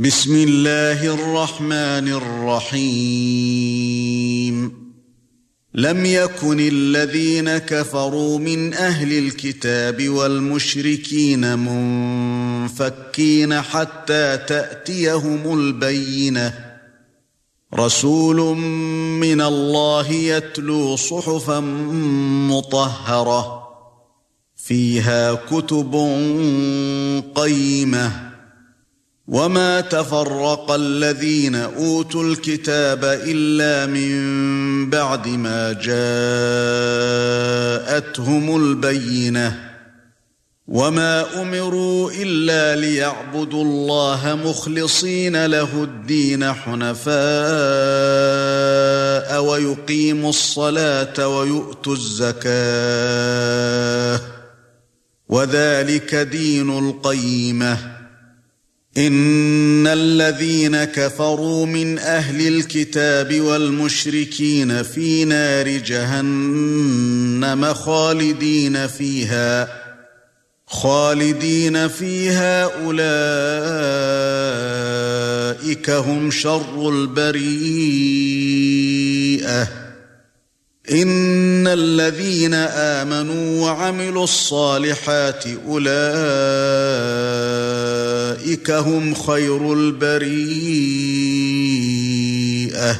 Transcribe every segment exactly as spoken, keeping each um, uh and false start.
بسم الله الرحمن الرحيم لم يكن الذين كفروا من أهل الكتاب والمشركين منفكين حتى تأتيهم البينة رسول من الله يتلو صحفا مطهرة فيها كتب قيمة وما تفرق الذين أوتوا الكتاب إلا من بعد ما جاءتهم البينة وما أمروا إلا ليعبدوا الله مخلصين له الدين حنفاء ويقيموا الصلاة ويؤتوا الزكاة وذلك دين القيمة إن الذين كفروا من أهل الكتاب والمشركين في نار جهنم خالدين فيها خالدين فيها أولئك هم شر البريئة إن الذين آمنوا وعملوا الصالحات أولئك هم خير البريئة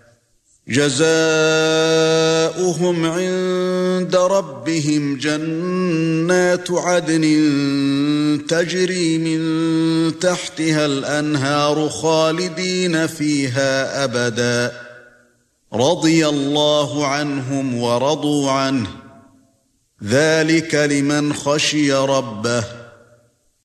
جزاؤهم عند ربهم جنات عدن تجري من تحتها الأنهار خالدين فيها أبدا رضي الله عنهم ورضوا عنه ذلك لمن خشي ربه